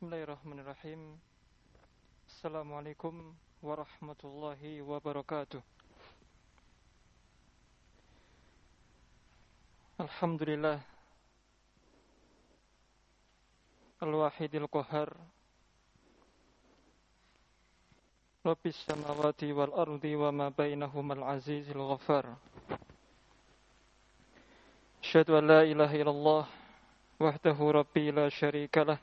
Bismillahirrahmanirrahim. Assalamualaikum warahmatullahi wabarakatuh. Alhamdulillah Al-Wahidil Qahhar Rabbis samawati wal ardi wa ma bainahumal azizil ghaffar. Asyhadu an la ilaha illallah wahdahu rabbi la syarikalah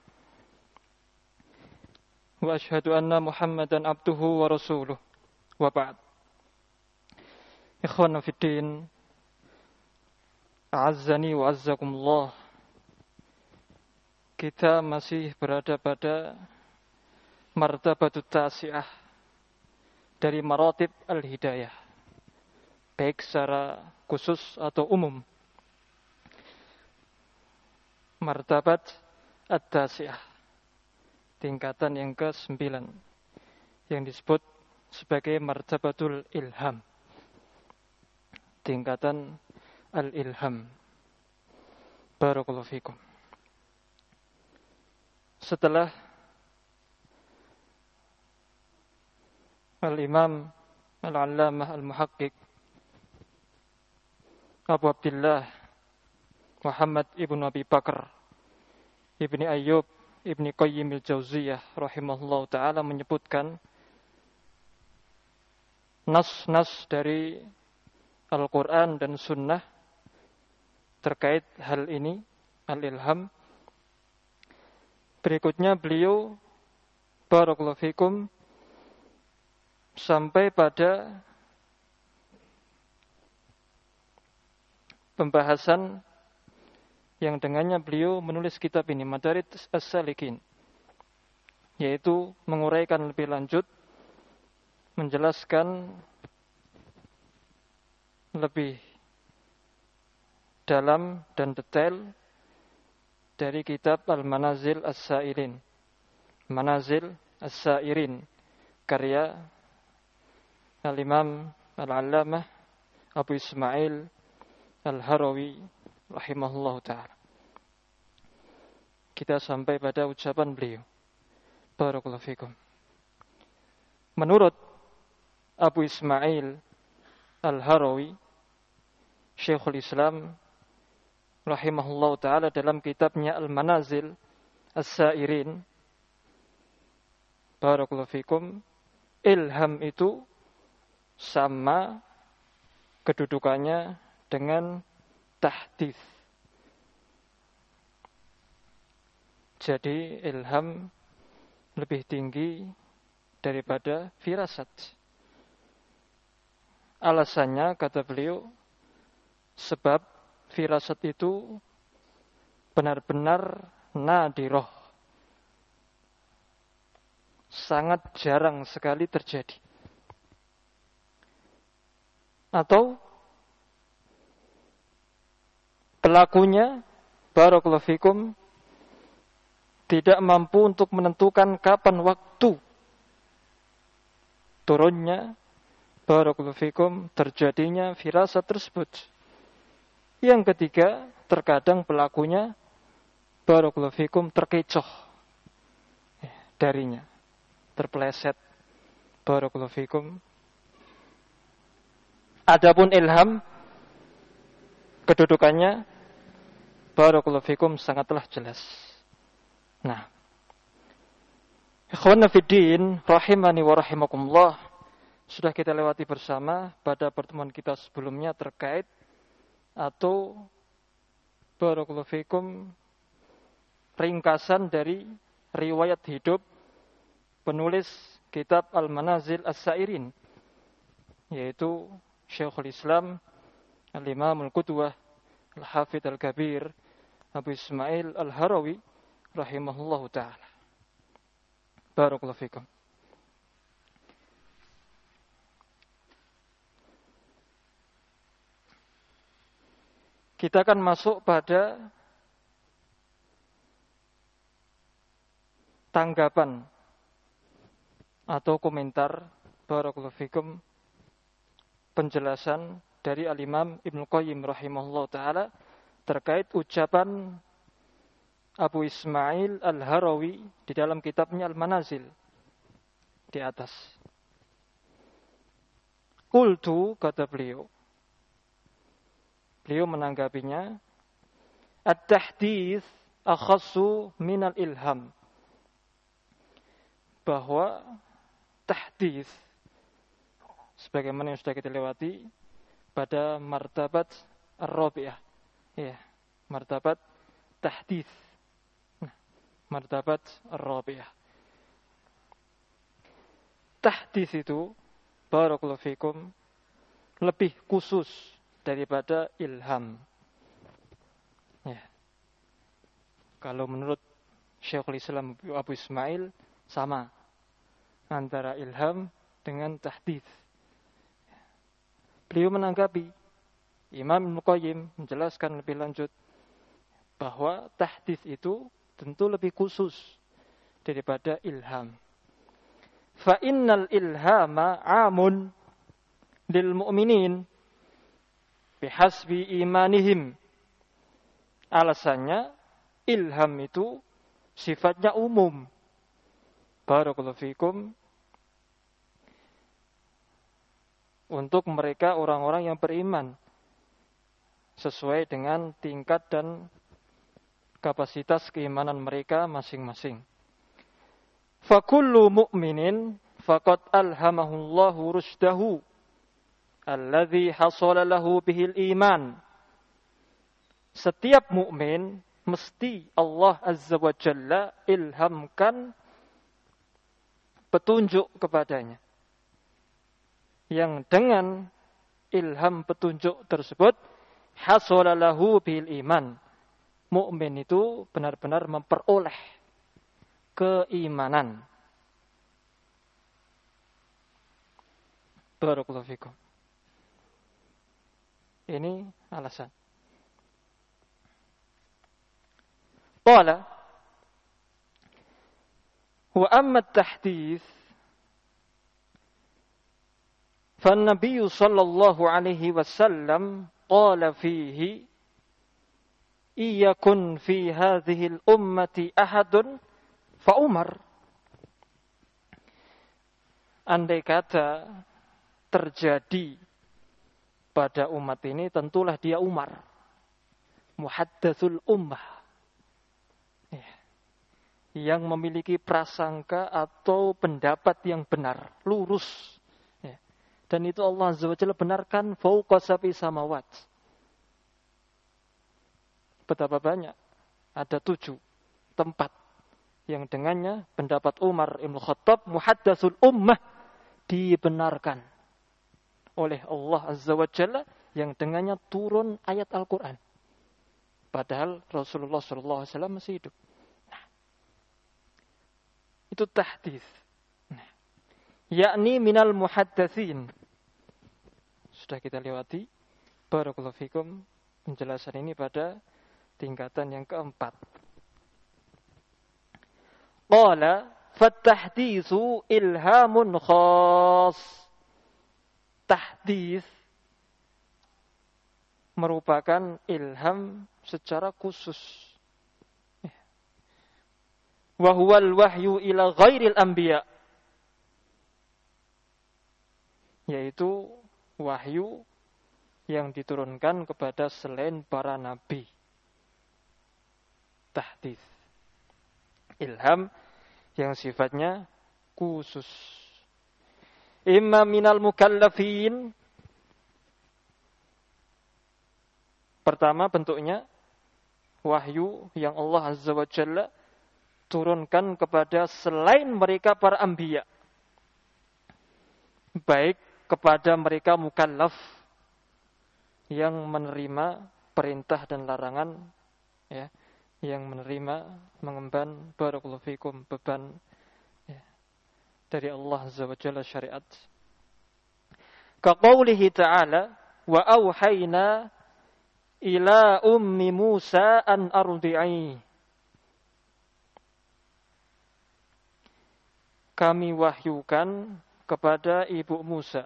wa asyhadu anna Muhammadan abduhu wa rasuluh. Wa ba'd. Ikhwana fid din, a'azzani wa azzakumullah. Kita masih berada pada martabatut tasi'ah dari maratib al-hidayah, baik secara khusus atau umum. Martabat at-tasi'ah, tingkatan yang ke-9, yang disebut sebagai martabatul ilham, tingkatan al-ilham. Barakallahu fikum. Setelah al-imam al-allamah al-muhaqqiq Abu Abdullah Muhammad ibn Abi Bakar ibni Ayyub Ibni Qayyim al-Jauziyah rahimahullah ta'ala menyebutkan nas-nas dari Al-Quran dan Sunnah terkait hal ini, al-ilham. Berikutnya beliau barakallahu fikum sampai pada pembahasan yang dengannya beliau menulis kitab ini, Madarij as-Salikin, yaitu menguraikan lebih lanjut, menjelaskan lebih dalam dan detail dari kitab Al-Manazil As-Sairin, Manazil As-Sairin, karya Al-Imam Al-Allamah Abu Ismail Al-Harawi rahimahullah ta'ala. Kita sampai pada ucapan beliau, barakallahu fikum. Menurut Abu Ismail Al-Harawi, Syekhul Islam rahimahullah ta'ala, dalam kitabnya Al-Manazil As-Sairin, barakallahu fikum, ilham itu sama kedudukannya dengan tahdits. Jadi ilham lebih tinggi daripada firasat. Alasannya, kata beliau, sebab firasat itu benar-benar nadiroh, sangat jarang sekali terjadi. Atau pelakunya, barakallahu fikum, tidak mampu untuk menentukan kapan waktu turunnya, barakallahu fikum, terjadinya firasat tersebut. Yang ketiga, terkadang pelakunya, barakallahu fikum, terkecoh darinya, terpeleset, barakallahu fikum. Adapun ilham, kedudukannya, barakallahu fikum, sangatlah jelas. Nah, ikhwana fiddin rahimani wa rahimakumullah, sudah kita lewati bersama pada pertemuan kita sebelumnya terkait atau barakallahu fikum ringkasan dari riwayat hidup penulis kitab Al-Manazil As-Sairin, yaitu Syekhul Islam Al-Imam Al-Qudwah Al-Hafidh Al-Kabir Abu Ismail Al-Harawi rahimahullahu ta'ala. Barakallahu fikum. Kita akan masuk pada tanggapan atau komentar, barakallahu fikum, penjelasan dari Al-Imam Ibnu Qayyim rahimahullah ta'ala terkait ucapan Abu Ismail Al-Harawi di dalam kitabnya Al-Manazil di atas. Qultu, kata beliau. Beliau menanggapinya, at-tahdits akhassu minal ilham. Bahwa tahdits, sebagaimana yang sudah kita lewati pada martabat ar-rabi'ah. Ya, martabat tahdits. Martabat ar-rabi'ah. Tahdits itu, barakallahu fikum, lebih khusus daripada ilham. Ya. Kalau menurut Syekhul Islam Abu Ismail, sama antara ilham dengan tahdits. Beliau menanggapi, Imam Ibnu Qayyim menjelaskan lebih lanjut bahwa tahdits itu tentu lebih khusus daripada ilham. Fa innal ilhama amun lil mu'minin bihasbi imanihim. Alasannya ilham itu sifatnya umum. Barakallahu fikum. Untuk mereka orang-orang yang beriman sesuai dengan tingkat dan kapasitas keimanan mereka masing-masing. Fakullu mu'minin faqad alhamahullahu rushdahu alladhi hasala lahu bihil iman. Setiap mukmin mesti Allah Azza wa Jalla ilhamkan petunjuk kepadanya. Yang dengan ilham petunjuk tersebut hasala lahu bihil iman. Mukmin itu benar-benar memperoleh keimanan. Barakallahu fikum. Ini alasan. Qala wa amma at-tahdits fa an-nabiy sallallahu alaihi wasallam qala fihi iyakun fi hadhihi al-ummati ahadun fa Umar. Andai kata terjadi pada umat ini, tentulah dia Umar, muhaddatsul ummah, yang memiliki prasangka atau pendapat yang benar, lurus, dan itu Allah Azza wa Jalla benarkan fauqa sab'i samawat. Betapa banyak, ada 7 tempat yang dengannya pendapat Umar Ibn Khattab muhaddatsul ummah dibenarkan oleh Allah Azza wa Jalla, yang dengannya turun ayat Al-Quran. Padahal Rasulullah SAW masih hidup. Nah, itu tahdits. Nah, yakni minal muhaddatsin. Sudah kita lewati. Barakallahu fikum. Penjelasan ini pada tingkatan yang keempat. Qala fattahditsu ilhamun khas. Tahdits merupakan ilham secara khusus. Wa huwal wahyu ila ghairil anbiya. Yaitu wahyu yang diturunkan kepada selain para nabi. Tahdits. Ilham yang sifatnya khusus. Imma minal mukallafin. Pertama bentuknya wahyu yang Allah Azza wa Jalla turunkan kepada selain mereka para anbiya. Baik kepada mereka mukallaf yang menerima perintah dan larangan, ya, yang menerima mengemban barakallahu fikum beban, ya, dari Allah Azza wa Jalla syariat. Ka qaulihi ta'ala wa auhayna ila ummi Musa an ardi'i. Kami wahyukan kepada ibu Musa,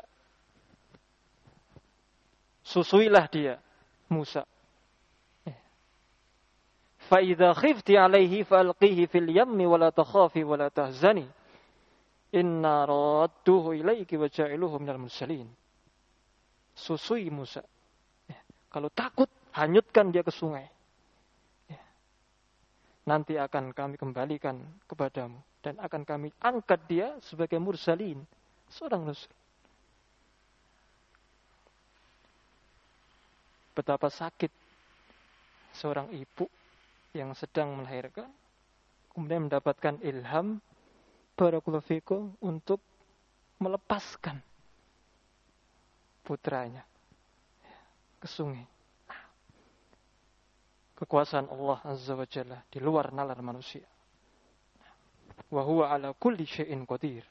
susuilah dia, Musa. Fa idza khifti 'alaihi falqihi fil yammi wa la takhafi wa la tahzani. Inna radduhu ilaiki wa ja'iluhu minal mursalin. Susui Musa. Ya. Kalau takut, hanyutkan dia ke sungai. Ya. Nanti akan kami kembalikan kepadamu. Dan akan kami angkat dia sebagai mursalin. Seorang rasul. Betapa sakit seorang ibu yang sedang melahirkan. Kemudian mendapatkan ilham. Barakallahu fikum untuk melepaskan putranya ke sungai. Kekuasaan Allah Azza wa Jalla di luar nalar manusia. Wa huwa ala kulli syai'in qadir.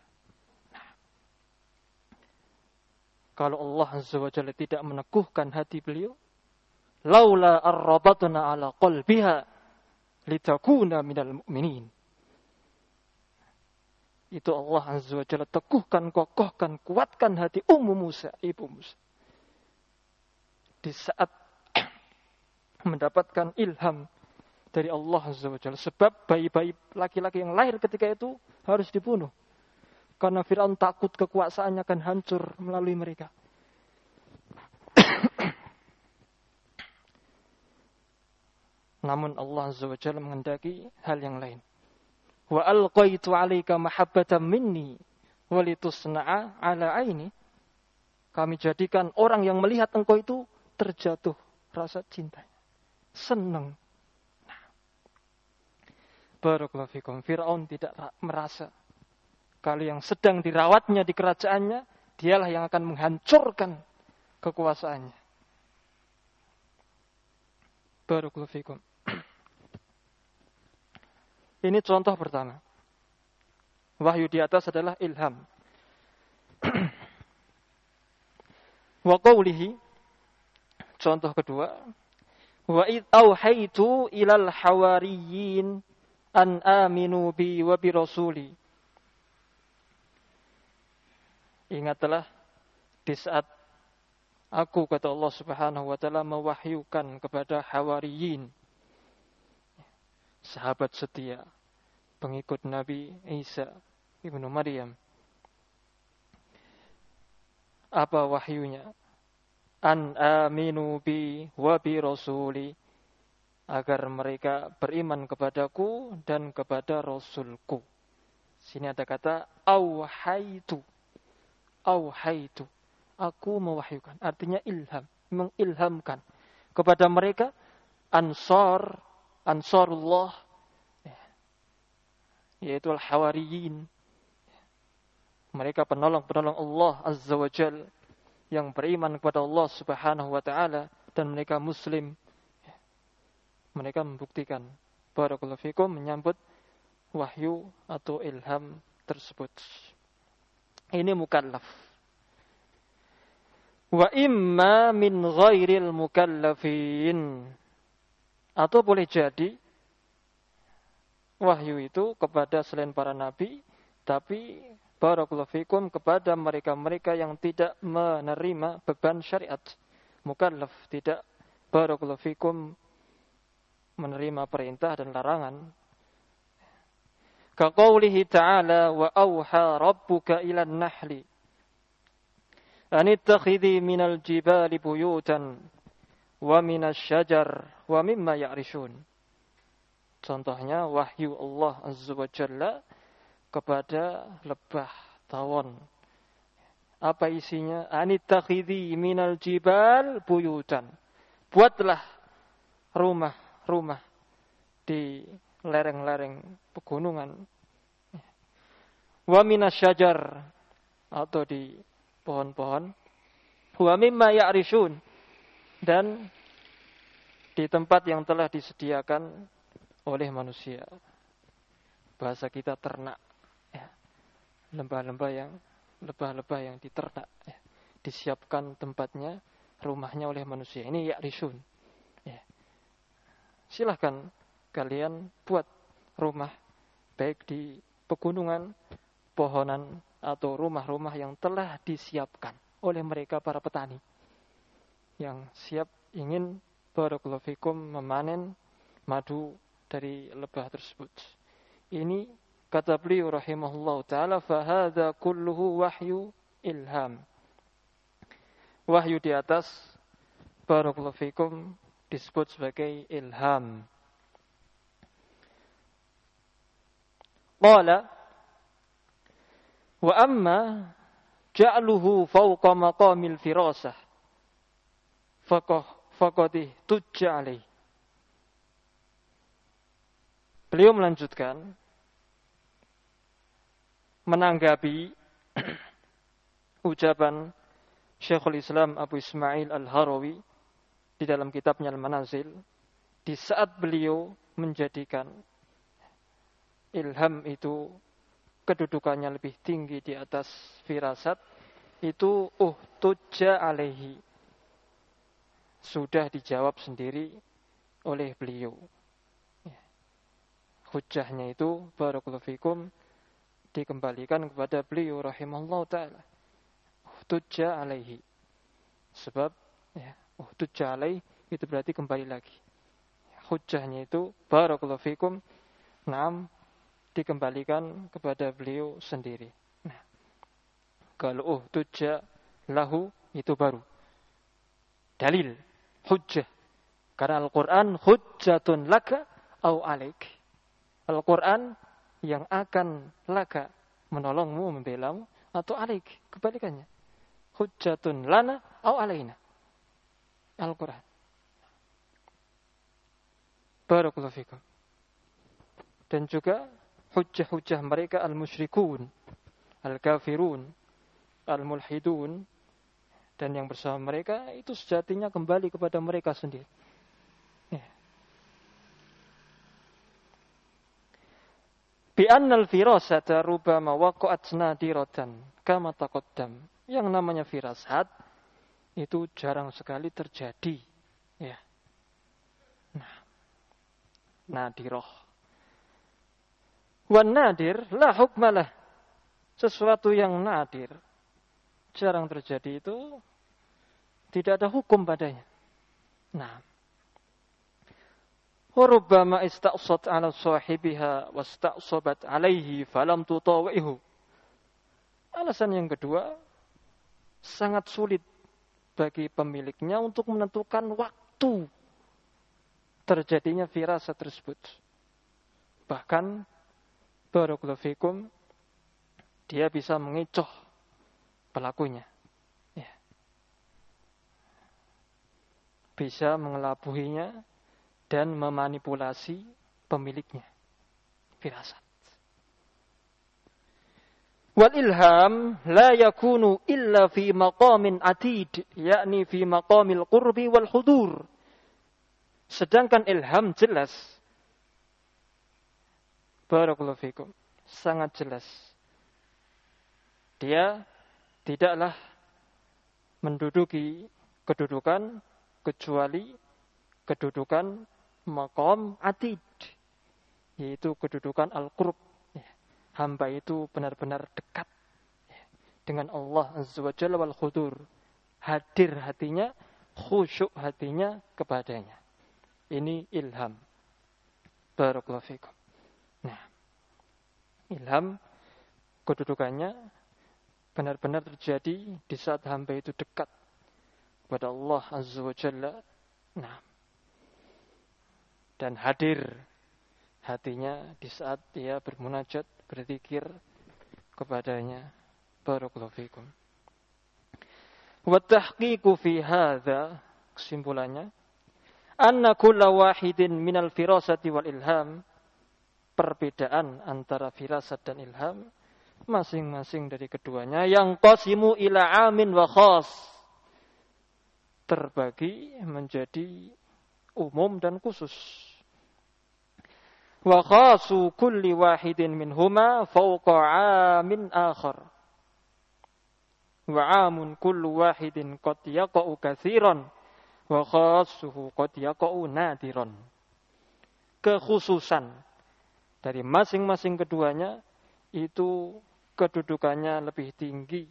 Kalau Allah Azza wa Jalla tidak meneguhkan hati beliau, laula arrabatna ala qalbiha litakuna minal mu'minin. Itu Allah Azza wa Jalla teguhkan, kokohkan, kuatkan hati Ummu Musa, ibu Musa. Di saat mendapatkan ilham dari Allah Azza wa Jalla. Sebab bayi-bayi laki-laki yang lahir ketika itu harus dibunuh. Karena Fir'aun takut kekuasaannya akan hancur melalui mereka. Namun Allah Azza wa Jalla menghendaki hal yang lain. Wa alqaitu 'alaika mahabbatan minni walitusna'a 'ala 'aini. Kami jadikan orang yang melihat engkau itu terjatuh rasa cinta. Senang. Barakallahu fikum. Fir'aun tidak merasa kalau yang sedang dirawatnya di kerajaannya, dialah yang akan menghancurkan kekuasaannya. Barakallahu fikum. Ini contoh pertama. Wahyu di atas adalah ilham. Wa qawlihi, contoh kedua, wa id auhaitu ilal hawariyin an aminu bi wa bi rasuli. Ingatlah di saat aku, kata Allah Subhanahu wa taala, mewahyukan kepada hawariyin, sahabat setia, pengikut Nabi Isa ibnu Maryam. Apa wahyunya? An aminu bi wa bi rasuli, agar mereka beriman kepadaku dan kepada Rasulku. Sini ada kata auhaitu. Auhaitu. Aku mewahyukan. Artinya ilham. Mengilhamkan kepada mereka Ansarullah, yaitu al-hawariyin. Mereka penolong-penolong Allah Azza wa Jal yang beriman kepada Allah Subhanahu wa ta'ala, dan mereka muslim. Mereka membuktikan, barakallahu fikum, menyambut wahyu atau ilham tersebut. Ini mukallaf. Wa imma min ghairil mukallafin. Atau boleh jadi wahyu itu kepada selain para nabi, tapi barakallahu fikum kepada mereka-mereka yang tidak menerima beban syariat. Mukallaf, tidak barakallahu fikum menerima perintah dan larangan. Ka qaulihi ta'ala wa auha rabbuka ilan nahli an ittakhidhi minal jibali buyutan wa minas syajar wa mimma ya'rishun. Contohnya wahyu Allah Azza wa Jalla kepada lebah tawon. Apa isinya? Anittakhidhi minal jibal buyutan. Buatlah rumah-rumah di lereng-lereng pegunungan. Wa minas syajar, atau di pohon-pohon. Wa mimma ya'rishun, dan di tempat yang telah disediakan oleh manusia. Bahasa kita ternak, ya. Lebah-lebah yang diternak, ya. Disiapkan tempatnya, rumahnya oleh manusia. Ini ya'rishun, ya. Silahkan kalian buat rumah, baik di pegunungan, pohonan, atau rumah-rumah yang telah disiapkan oleh mereka para petani yang siap ingin barakallahu fikum memanen madu dari lebah tersebut. Ini kata beliau rahimahullah ta'ala, fahadha kulluhu wahyu ilham. Wahyu di atas, barakallahu fikum, disebut sebagai ilham. Qala wa amma ja'luhu fawqa maqamil firasah faqad tujja alaih. Beliau melanjutkan menanggapi ucapan Syekhul Islam Abu Ismail Al-Harawi di dalam kitabnya Al-Manazil, di saat beliau menjadikan ilham itu kedudukannya lebih tinggi di atas firasat, itu tujja alaihi, sudah dijawab sendiri oleh beliau. Hujjahnya itu barakallahu fikum dikembalikan kepada beliau rahimahullah ta'ala. Tujja alaihi. Sebab tujja alaihi itu berarti kembali lagi. Hujjahnya itu barakallahu fikum dikembalikan kepada beliau sendiri. Nah, kalau tujja lahu itu baru dalil hujjah. Karena Al-Quran hujjatun laka au alaik. Al-Quran yang akan laka, menolongmu, membelamu, atau alaik, kebalikannya. Hujjatun lana au alaina. Al-Quran. Barakallahu fikum. Dan juga hujjah-hujjah mereka al-musyrikun, al-kafirun, al-mulhidun, dan yang bersama mereka itu sejatinya kembali kepada mereka sendiri. Bi annal firasata rubama waqa'at nadiratan kama taqaddam. Yang namanya firasat itu jarang sekali terjadi, ya. Nah, nadirah. Wan nadir la hukmalah. Sesuatu yang nadir, jarang terjadi itu tidak ada hukum padanya. Nah, Warubbama ista'sat ala sahibiha wasta'sabat alaihi falam tutawihu. Alasan yang kedua, sangat sulit bagi pemiliknya untuk menentukan waktu terjadinya firasat tersebut. Bahkan barakallahu fikum, dia bisa mengecoh pelakunya. Ya. Bisa mengelabuhinya dan memanipulasi pemiliknya. Firasat. Wal ilham la yakunu illa fi maqamin atid, yakni fi maqamil qurbi wal hudur. Sedangkan ilham jelas, barakallahu fikum, sangat jelas. Dia tidaklah menduduki kedudukan kecuali kedudukan maqam atid, yaitu kedudukan al-qurb. Hamba itu benar-benar dekat dengan Allah Azza wa Jalla wal khudur. Hadir hatinya, khusyuk hatinya kepadanya. Ini ilham. Barakallahu fikum. Nah, ilham kedudukannya benar-benar terjadi di saat hamba itu dekat kepada Allah Azza wa Jalla. Nah, dan hadir hatinya di saat dia bermunajat, berzikir kepadanya. Barakallahu fikum. Wa tahqiqu fi hadza, kesimpulannya, anna kulla wahidin minal firasati wal ilham, perbedaan antara firasat dan ilham masing-masing dari keduanya yang qasimu ila amin wa khas, terbagi menjadi umum dan khusus. Wa khasu kulli wahidin minhuma fawqa 'amin akhar. Wa 'amun kullu wahidin qad yaqa'u katsiran wa khassuhu qad yaqa'u nadiran. Kekhususan dari masing-masing keduanya itu kedudukannya lebih tinggi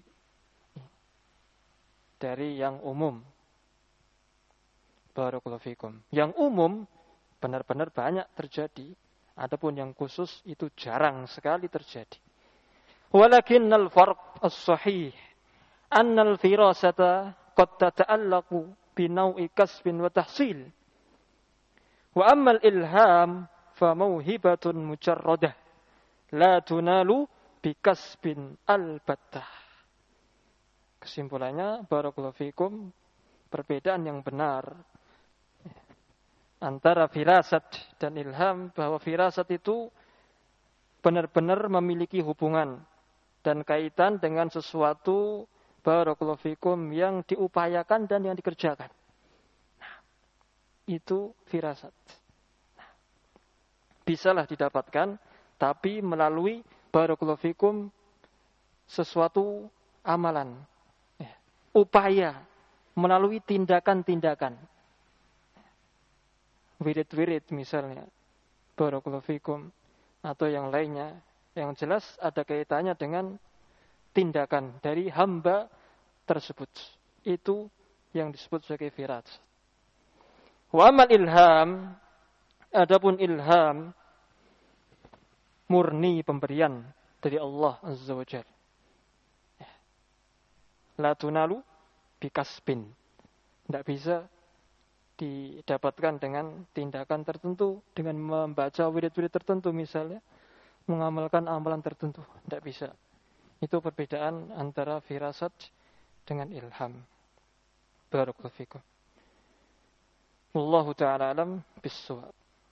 dari yang umum. Barakallahu fikum. Yang umum benar-benar banyak terjadi. Adapun yang khusus itu jarang sekali terjadi. Walakinnal farq as-sahih annal firasata qad tata'allaqu bi naw'i kasbin wa tahsil. Wa ammal ilham fa mauhibatun mujarradah la tunalu bi kasbin albattah. Kesimpulannya, barakallahu fikum, perbedaan yang benar antara firasat dan ilham, bahwa firasat itu benar-benar memiliki hubungan dan kaitan dengan sesuatu, barakallahu fikum, yang diupayakan dan yang dikerjakan. Itu firasat. Bisalah didapatkan, tapi melalui barakallahu fikum sesuatu amalan, upaya, melalui tindakan-tindakan. Wirid-wirid misalnya, barakallahu fikum, atau yang lainnya, yang jelas ada kaitannya dengan tindakan dari hamba tersebut. Itu yang disebut sebagai firasat. Wa amal ilham, adapun ilham murni pemberian dari Allah Azza wa Jalla. La tunalu bikasbin. Tidak bisa didapatkan dengan tindakan tertentu, dengan membaca wirid-wirid tertentu misalnya, mengamalkan amalan tertentu. Tidak bisa. Itu perbedaan antara firasat dengan ilham. Barakallahu fikum. Wallahu ta'ala alam bis-shawab.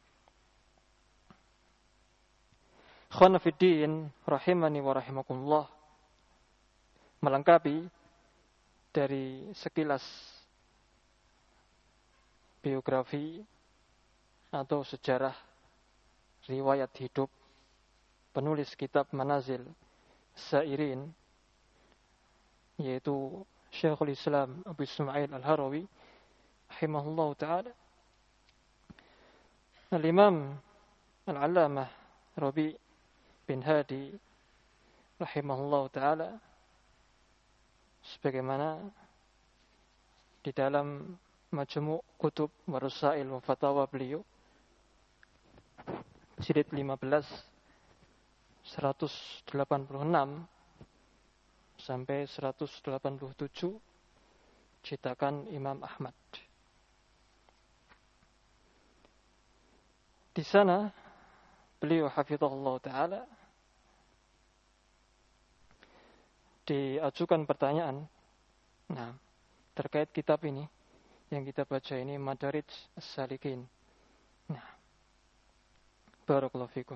Ikhwan fiddin rahimani wa rahimakumullah, melengkapi dari sekilas biografi atau sejarah riwayat hidup penulis kitab Manazil Sairin, yaitu Syekhul Islam Abu Ismail Al-Harawi rahimahullah ta'ala. Al-Imam Al-Allamah Rabi' bin Hadi rahimahullah ta'ala, sebagaimana di dalam Majmu' Kutub wa Rasail wa Fatawa beliau, jilid 15 186 sampai 187, cetakan Imam Ahmad. Di sana beliau hafizahullah ta'ala diajukan pertanyaan terkait kitab ini yang kita baca ini, Madarij As-Salikin. Barakallahu fikum.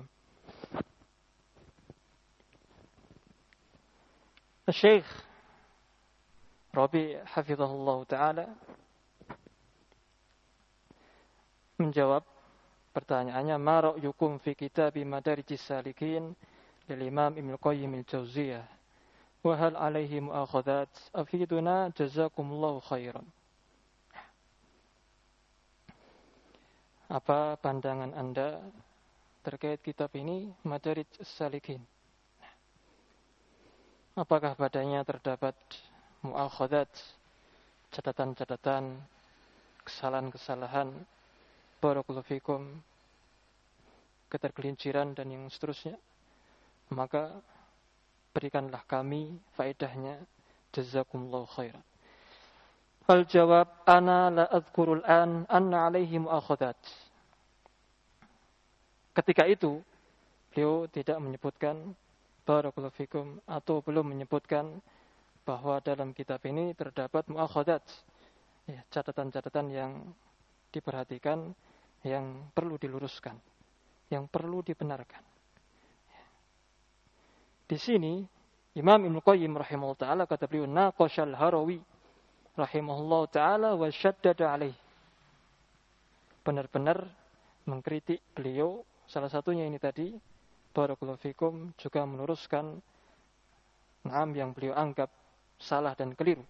Syekh Rabi' hafizahullah ta'ala menjawab pertanyaannya, ma ra'yukum fi kitab Madarij As-Salikin lil Imam Ibnu Qayyim al-Jauziyah wa hal alaihi mu'akhadat afiduna jazakumullahu khairan. Apa pandangan Anda terkait kitab ini, Madarij As-Salikin? Apakah padanya terdapat mu'akhadat, catatan-catatan, kesalahan-kesalahan, barakallahu fikum, ketergelinciran dan yang seterusnya? Maka berikanlah kami faedahnya, jazakumullahu khairan. Al jawab, ana la adhkurul an anna alaihi mu'akhadat. Ketika itu beliau tidak menyebutkan, barakallahu fikum, atau belum menyebutkan bahwa dalam kitab ini terdapat mu'akhadat, catatan-catatan yang diperhatikan, yang perlu diluruskan, yang perlu dibenarkan. Di sini Imam Ibnu Qayyim rahimahullah ta'ala, kata beliau, naqashal Harawi rahimahullah ta'ala wa syaddada alaih, benar-benar mengkritik beliau. Salah satunya ini tadi, barakallahu fikum, juga meluruskan yang beliau anggap salah dan keliru.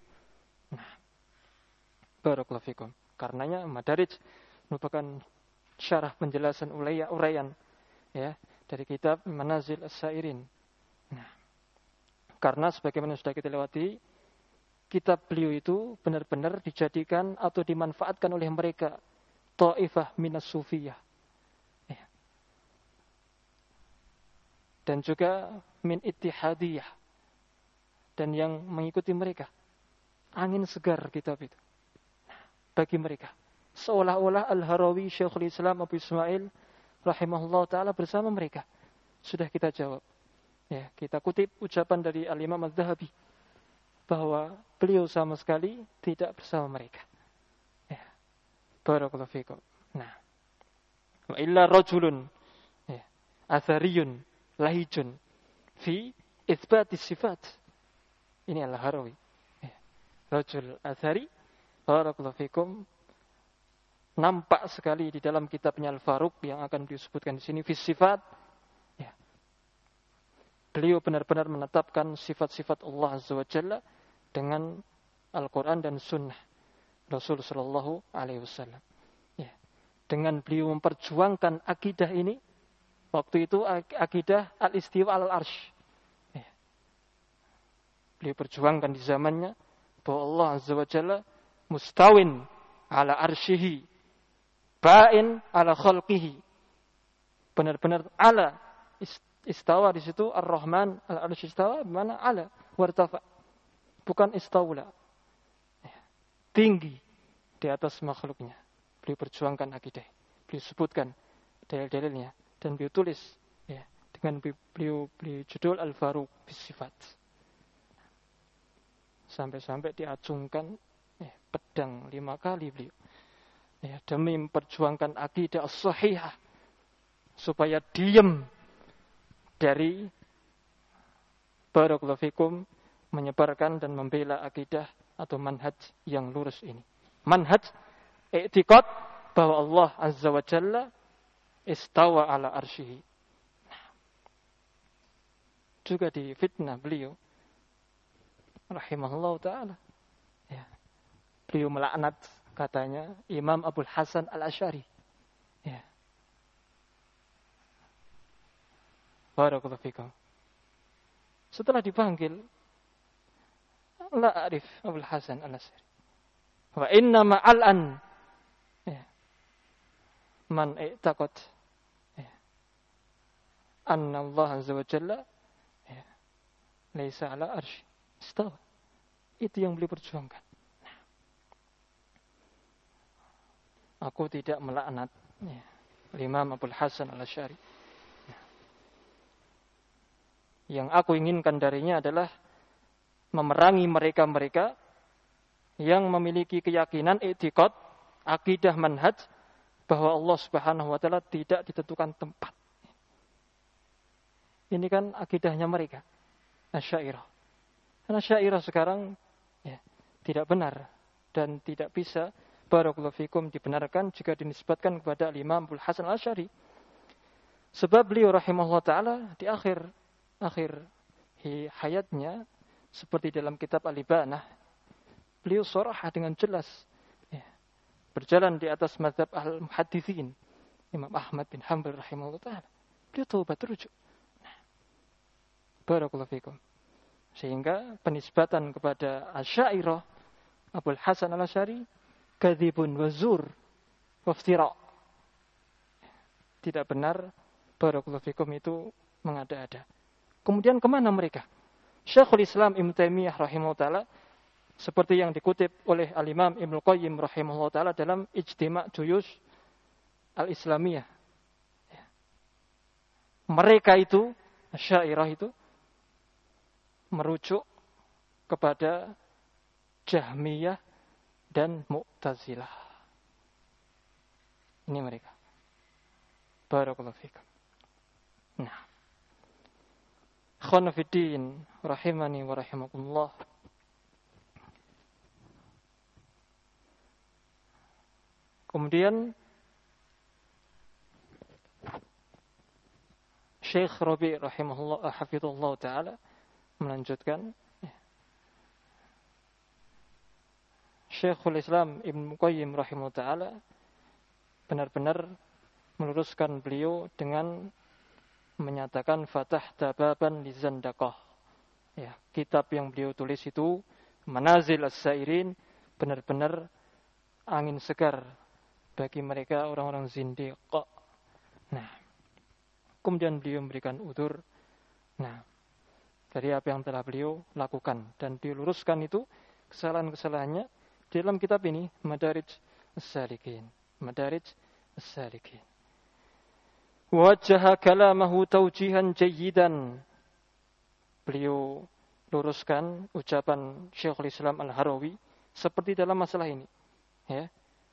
Barakallahu fikum. Karenanya Madarij merupakan syarah penjelasan uraian dari kitab Manazil As-Sairin. Karena sebagaimana sudah kita lewati, kitab beliau itu benar-benar dijadikan atau dimanfaatkan oleh mereka ta'ifah minas sufiyah, dan juga min ittihadiyah, dan yang mengikuti mereka. Angin segar kitab itu bagi mereka. Seolah-olah Al-Harawi, Syekhul Islam Abu Ismail rahimahullah ta'ala bersama mereka. Sudah kita jawab. Ya, kita kutip ucapan dari Al-Imam Al-Dhahabi bahwa beliau sama sekali tidak bersama mereka. Ya. Barakallahu fikum. Nah, wa illa rajulun ya, athariyun lahijun fi itsbatis sifat. Ini Al-Harawi. Ya. Rajul athari, barakallahu fikum, nampak sekali di dalam kitabnya Al-Faruq yang akan disebutkan di sini fi sifat. Ya. Beliau benar-benar menetapkan sifat-sifat Allah Azza wa Jalla dengan Al-Quran dan Sunnah Rasul Sallallahu Alaihi Wasallam. Ya. Dengan beliau memperjuangkan akidah ini, waktu itu akidah al-istiwa al-arsh. Ya. Beliau perjuangkan di zamannya bahwa Allah Azza wa Jalla mustawin ala arshihi, ba'in ala khalqihi. Benar-benar ala istawa di situ ar-Rahman al-arsh istawa bermakna ala wartafa. Bukan istaula. Tinggi di atas makhluknya. Beliau perjuangkan akidah. Beliau sebutkan dalil-dalilnya dan beliau tulis ya, dengan beliau judul Al-Faruq bisifat. Sampai-sampai diacungkan pedang 5 kali beliau. Ya, demi memperjuangkan akidah as-sahihah supaya diam dari barakallahu fikum menyebarkan dan membela akidah atau manhaj yang lurus ini. Manhaj i'tiqad bahwa Allah Azza wa Jalla istawa ala arsyihi. Juga di fitnah beliau rahimahullah ta'ala. Ya. Beliau melaknat katanya Imam Abul Hasan Al-Asy'ari. Ya. Barakallahu fikum. Setelah dipanggil, la a'rif Abul Hasan Al-Asy'ari. Wa inna ma'al'an ya. Man i'taqad ya. Anna Allah Azza wa Jalla ya. Laisa ala arsy istawa. Itu yang beliau perjuangkan. Aku tidak melaknat ya, Imam Abul Hasan Al-Asy'ari. Ya. Yang aku inginkan darinya adalah memerangi mereka-mereka yang memiliki keyakinan i'tiqad, akidah manhaj bahwa Allah Subhanahu wa taala tidak ditentukan tempat. Ini kan akidahnya mereka, Asy'ariyah. Karena Asy'ariyah sekarang ya, tidak benar dan tidak bisa barakallahu fikum dibenarkan jika dinisbatkan kepada Imam Abul Hasan Al-Asy'ari. Sebab beliau rahimahullah taala di akhir hayatnya seperti dalam kitab Al-Ibanah, beliau sharah dengan jelas ya, berjalan di atas mazhab al-muhaditsin Imam Ahmad bin Hanbal rahimahullah taala. Beliau taubat rujuk. Nah, barakallahu fikum. Sehingga penisbatan kepada Asy'ariyah Abul Hasan Al-Asy'ari kadzibun wa zur wa iftira. Tidak benar, barakallahu fikum, itu mengada-ada. Kemudian kemana mereka? Syekhul Islam Ibnu Taimiyah rahimahullah taala seperti yang dikutip oleh Al-Imam Ibnu Qayyim rahimahullah taala dalam Ijtima' Juyush Al-Islamiyah. Mereka itu, Asy'ariyah itu merujuk kepada Jahmiyah dan Mu'tazilah. Ini mereka. Barakallahu fikum. Nah, ikhwan fiddin rahimani wa rahimakumullah. Kemudian Syekh Rabi' rahimahullah hafizahullah taala melanjutkan, Syekhul Islam Ibnu Qayyim rahimahullah taala benar-benar meluruskan beliau dengan menyatakan fatahta baban lizandaqah. Ya, kitab yang beliau tulis itu Manazil As-Sairin benar-benar angin segar bagi mereka orang-orang zindiq. Nah, kemudian beliau memberikan udzur Nah, dari apa yang telah beliau lakukan dan diluruskan itu kesalahan-kesalahannya dalam kitab ini, Madarij As-Salikin. Madarij As-Salikin. Wajjaha kalamahu tawjihan jayyidan. Beliau luruskan ucapan Syekhul Islam Al-Harawi seperti dalam masalah ini. Ya.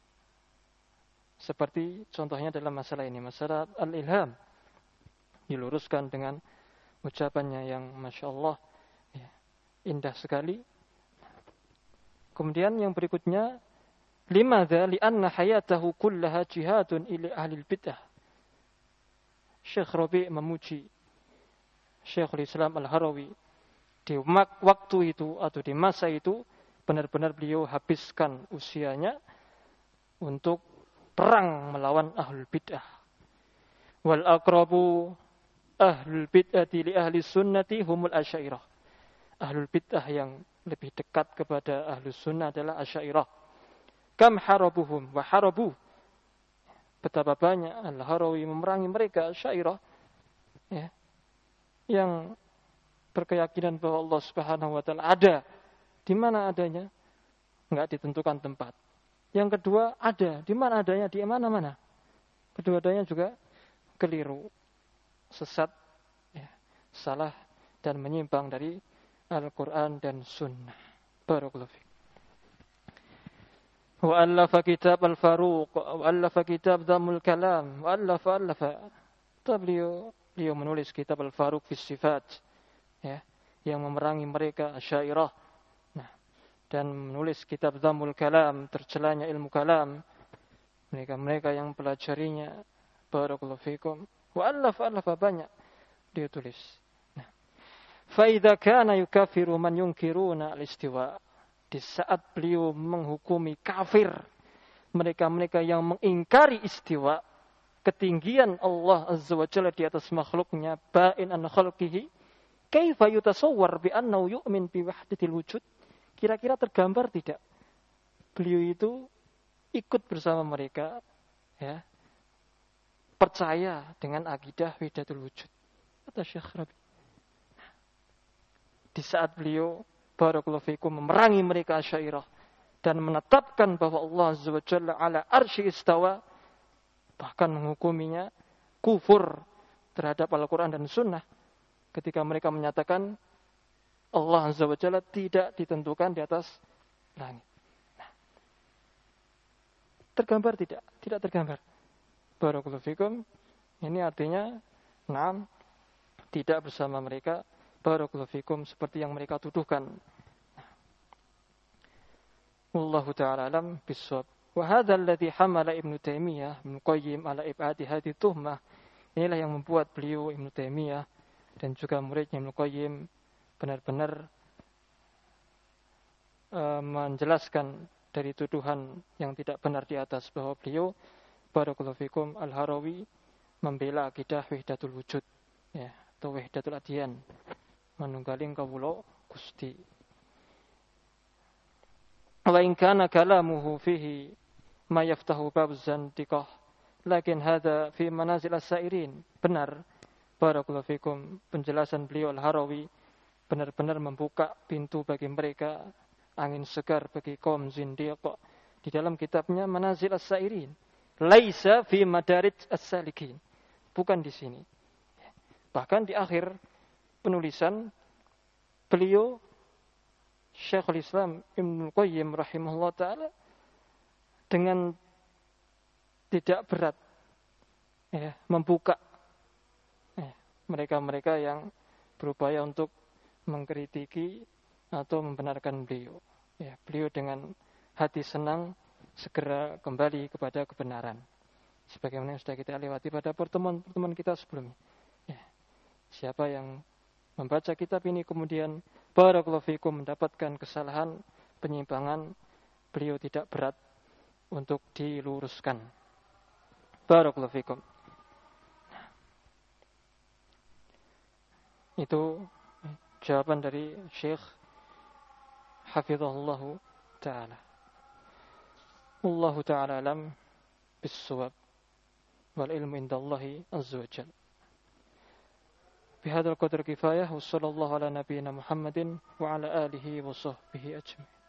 Seperti contohnya dalam masalah ini, masalah Al-Ilham. Diluruskan dengan ucapannya yang Masya Allah ya, indah sekali. Kemudian yang berikutnya, limadha li'anna hayatahu kullaha jihadun ila ahlil bid'ah. Syekh Rabi' memuji Syekhul Islam Al-Harawi. Di waktu itu atau di masa itu benar-benar beliau habiskan usianya untuk perang melawan ahlul bid'ah. Wal aqrabu ahlul bid'ati li ahli sunnati humul asy'ariyah. Ahlul bid'ah yang lebih dekat kepada ahlus sunnah adalah asy'ariyah. Kam harabuhum wa harabu. Betapa banyak Al-Harawi memerangi mereka asy'ariyah ya, yang berkeyakinan bahwa Allah Subhanahu wa taala ada. Di mana adanya? Enggak ditentukan tempat. Yang kedua, ada. Di mana adanya? Di mana-mana. Kedua-duanya juga keliru, sesat, ya, salah dan menyimpang dari Al-Quran dan Sunnah. Barakallahu fiik. Wa allafa kitab Al-Faruq, wa allafa kitab Dhammul Kalam, wa allafa. Beliau menulis kitab Al-Faruq fi Sifat, ya, yang memerangi mereka Asy'ariyah. Nah, dan menulis kitab Dhammul Kalam, tercelanya ilmu kalam. Mereka yang pelajarinya. Barakallahu fiikum. Wa allafa banyak dia tulis. Nah, fa idza kana yukaffiru man yunkiruna al-istiwa. Di saat beliau menghukumi kafir mereka-mereka yang mengingkari istiwa, ketinggian Allah Azza wa Jalla di atas makhluknya, ba'in an khalqihi, kaifa yutasawwar bi annahu yu'min bi wahdatil wujud? Kira-kira tergambar tidak beliau itu ikut bersama mereka, ya, percaya dengan akidah wahdatul wujud, kata Syekh Rabi. Di saat beliau barakallahu fikum memerangi mereka Asy'ariyah dan menetapkan bahwa Allah Azza wa Jalla ala arsy istawa, bahkan menghukuminya kufur terhadap Al-Quran dan Sunnah ketika mereka menyatakan Allah Azza wa Jalla tidak ditentukan di atas langit. Nah, tergambar tidak? Tidak tergambar. Barakallahu fikum. Ini artinya tidak bersama mereka. Barakallahu fikum, seperti yang mereka tuduhkan. Wallahu ta'ala alam bissawab. Wa hadha alladhi hamala Ibnu Taimiyah Ibnu Qayyim ala ib'adi hadhihi tuhmah. Inilah yang membuat beliau Ibnu Taimiyah dan juga muridnya Ibnu Qayyim benar-benar menjelaskan dari tuduhan yang tidak benar di atas, bahwa beliau barakallahu fikum Al-Harawi membela akidah wahdatul wujud, ya, atau wahdatul adyan, manunggaling kawula Gusti. Wa in kana kalamuhu fihi ma yaftahu bab zandiqah, lakin hadha fi manazil as-sairin. Benar barakallahu fikum, penjelasan beliau Al-Harawi benar-benar membuka pintu bagi mereka, angin segar bagi kaum zindiq di dalam kitabnya Manazil as-Sairin. Laisa fi Madarij as-Salikin. Bukan di sini. Bahkan di akhir penulisan beliau Syekhul Islam Ibnu Qayyim rahimahullah ta'ala dengan tidak berat, ya, membuka mereka-mereka yang berupaya untuk mengkritiki atau membenarkan beliau. Ya, beliau dengan hati senang segera kembali kepada kebenaran. Sebagaimana yang sudah kita lewati pada pertemuan-pertemuan kita sebelumnya. Ya, siapa yang membaca kitab ini kemudian barakallahu fikum mendapatkan kesalahan, penyimpangan, beliau tidak berat untuk diluruskan. Barakallahu fikum. Itu jawaban dari Syekh hafizahullah ta'ala. Wallahu ta'ala alam bis-shawab wal ilmu indallahi azza wa jalla. Bihadzal qadri kifayah wa sallallahu ala nabiyyina Muhammadin wa ala alihi wa sahbihi ajma'in.